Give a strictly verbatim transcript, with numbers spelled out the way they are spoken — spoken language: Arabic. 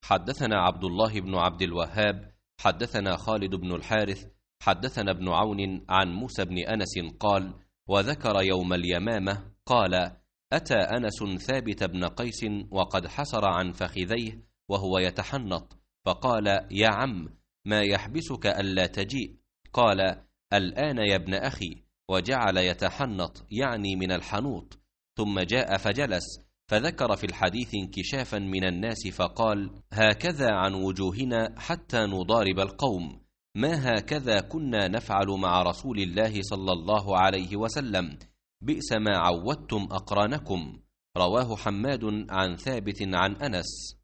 حدثنا عبد الله بن عبد الوهاب حدثنا خالد بن الحارث حدثنا ابن عون عن موسى بن أنس قال: وذكر يوم اليمامة قال: أتى أنس ثابت بن قيس وقد حسر عن فخذيه وهو يتحنط، فقال: يا عم، ما يحبسك ألا تجيء؟ قال: الآن يا ابن أخي، وجعل يتحنط يعني من الحنوط. ثم جاء فجلس، فذكر في الحديث انكشافا من الناس فقال: هكذا عن وجوهنا حتى نضارب القوم، ما هكذا كنا نفعل مع رسول الله صلى الله عليه وسلم، بئس ما عودتم أقرانكم. رواه حماد عن ثابت عن أنس.